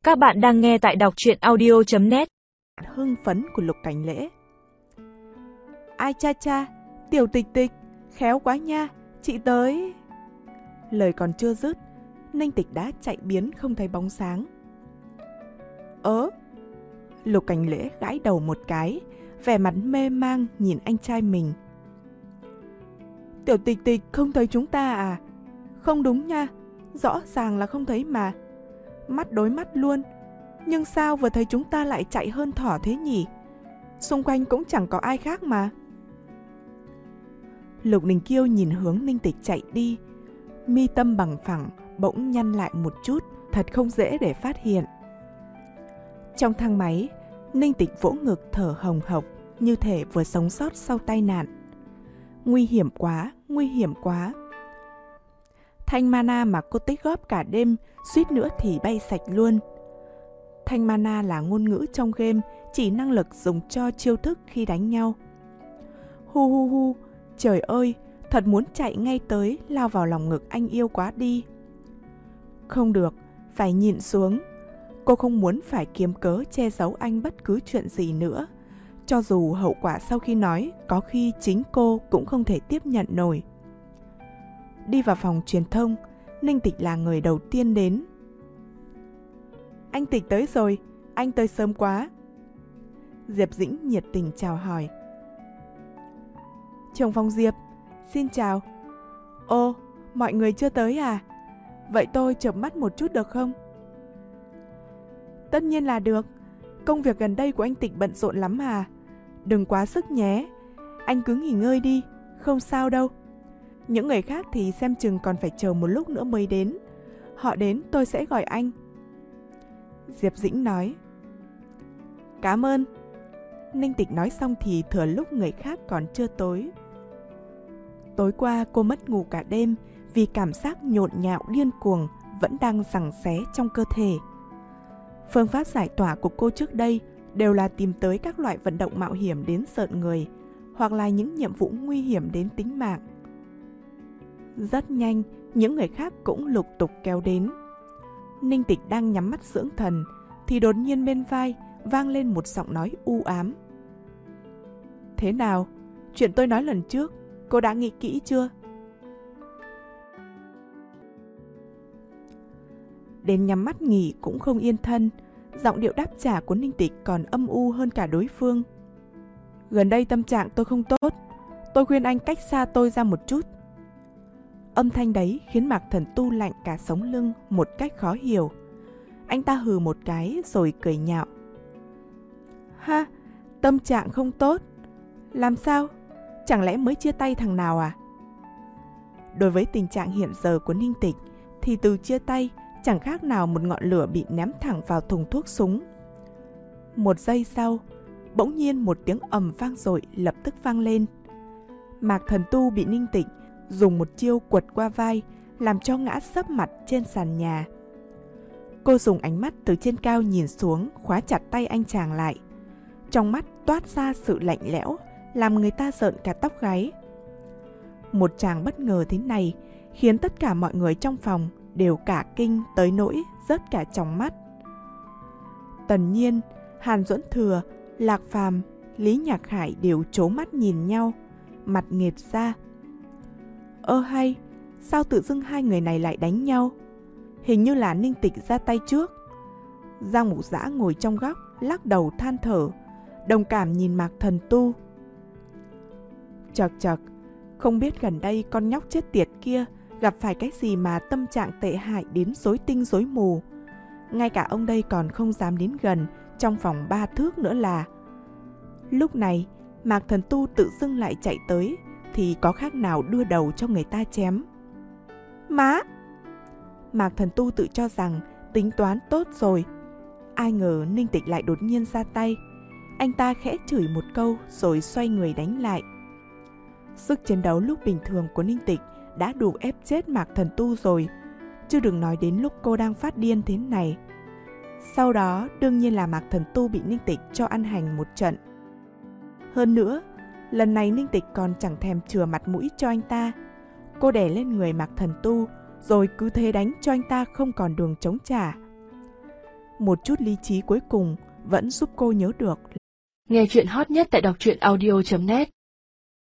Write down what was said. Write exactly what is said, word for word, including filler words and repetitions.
Các bạn đang nghe tại đọc truyện audio chấm net. Hưng phấn của Lục Cảnh Lễ. Ai cha cha, Tiểu Tịch Tịch, khéo quá nha, chị tới. Lời còn chưa dứt, Ninh Tịch đã chạy biến không thấy bóng sáng. Ớ, Lục Cảnh Lễ gãi đầu một cái, vẻ mặt mê mang nhìn anh trai mình. Tiểu Tịch Tịch không thấy chúng ta à? Không đúng nha, rõ ràng là không thấy mà. Mắt đối mắt luôn, nhưng sao vừa thấy chúng ta lại chạy hơn thỏ thế nhỉ? Xung quanh cũng chẳng có ai khác mà. Lục Đình Kiêu nhìn hướng Ninh Tịch chạy đi, mi tâm bằng phẳng bỗng nhăn lại một chút, thật không dễ để phát hiện. Trong thang máy, Ninh Tịch vỗ ngực thở hồng hộc, như thể vừa sống sót sau tai nạn. Nguy hiểm quá, nguy hiểm quá. Thanh mana mà cô tích góp cả đêm suýt nữa thì bay sạch luôn. Thanh mana là ngôn ngữ trong game, chỉ năng lực dùng cho chiêu thức khi đánh nhau. Hu hu hu, trời ơi, thật muốn chạy ngay tới lao vào lòng ngực anh yêu quá đi. Không được, phải nhịn xuống. Cô không muốn phải kiếm cớ che giấu anh bất cứ chuyện gì nữa. Cho dù hậu quả sau khi nói có khi chính cô cũng không thể tiếp nhận nổi. Đi vào phòng truyền thông, Ninh Tịch là người đầu tiên đến. Anh Tịch tới rồi, anh tới sớm quá. Diệp Dĩnh nhiệt tình chào hỏi. Trưởng phòng Diệp, xin chào. Ô, mọi người chưa tới à? Vậy tôi chợp mắt một chút được không? Tất nhiên là được. Công việc gần đây của anh Tịch bận rộn lắm à? Đừng quá sức nhé. Anh cứ nghỉ ngơi đi, không sao đâu. Những người khác thì xem chừng còn phải chờ một lúc nữa mới đến. Họ đến tôi sẽ gọi anh. Diệp Dĩnh nói. Cảm ơn. Ninh Tịch nói xong thì thừa lúc người khác còn chưa tối. Tối qua cô mất ngủ cả đêm vì cảm giác nhộn nhạo điên cuồng vẫn đang giằng xé trong cơ thể. Phương pháp giải tỏa của cô trước đây đều là tìm tới các loại vận động mạo hiểm đến rợn người, hoặc là những nhiệm vụ nguy hiểm đến tính mạng. Rất nhanh, những người khác cũng lục tục kéo đến. Ninh Tịch đang nhắm mắt dưỡng thần, thì đột nhiên bên vai vang lên một giọng nói u ám. Thế nào? Chuyện tôi nói lần trước, cô đã nghĩ kỹ chưa? Đến nhắm mắt nghỉ cũng không yên thân, giọng điệu đáp trả của Ninh Tịch còn âm u hơn cả đối phương. Gần đây tâm trạng tôi không tốt, tôi khuyên anh cách xa tôi ra một chút. Âm thanh đấy khiến Mạc Thần Tu lạnh cả sống lưng một cách khó hiểu. Anh ta hừ một cái rồi cười nhạo. Ha, tâm trạng không tốt? Làm sao? Chẳng lẽ mới chia tay thằng nào à? Đối với tình trạng hiện giờ của Ninh Tịch thì từ chia tay chẳng khác nào một ngọn lửa bị ném thẳng vào thùng thuốc súng. Một giây sau, bỗng nhiên một tiếng ầm vang dội lập tức vang lên. Mạc Thần Tu bị Ninh Tịch dùng một chiêu quật qua vai, làm cho ngã sấp mặt trên sàn nhà. Cô dùng ánh mắt từ trên cao nhìn xuống, khóa chặt tay anh chàng lại. Trong mắt toát ra sự lạnh lẽo, làm người ta rợn cả tóc gáy. Một chàng bất ngờ thế này khiến tất cả mọi người trong phòng đều cả kinh tới nỗi rớt cả tròng mắt. Tần Nhiên, Hàn Duẫn Thừa, Lạc Phàm, Lý Nhạc Khải đều trố mắt nhìn nhau, mặt nghệt ra. Ơ hay, sao tự dưng hai người này lại đánh nhau? Hình như là Ninh Tịch ra tay trước. Giang Mục Dã ngồi trong góc, lắc đầu than thở, đồng cảm nhìn Mạc Thần Tu. Chật chật, không biết gần đây con nhóc chết tiệt kia gặp phải cái gì mà tâm trạng tệ hại đến rối tinh rối mù. Ngay cả ông đây còn không dám đến gần, trong vòng ba thước nữa là. Lúc này, Mạc Thần Tu tự dưng lại chạy tới, thì có khác nào đưa đầu cho người ta chém. Má! Mạc Thần Tu tự cho rằng tính toán tốt rồi. Ai ngờ Ninh Tịch lại đột nhiên ra tay. Anh ta khẽ chửi một câu rồi xoay người đánh lại. Sức chiến đấu lúc bình thường của Ninh Tịch đã đủ ép chết Mạc Thần Tu rồi, chứ đừng nói đến lúc cô đang phát điên thế này. Sau đó đương nhiên là Mạc Thần Tu bị Ninh Tịch cho ăn hành một trận. Hơn nữa, lần này Ninh Tịch còn chẳng thèm chừa mặt mũi cho anh ta. Cô đè lên người Mạc Thần Tu, rồi cứ thế đánh cho anh ta không còn đường chống trả. Một chút lý trí cuối cùng vẫn giúp cô nhớ được. Nghe chuyện hot nhất tại đọc truyện audio chấm net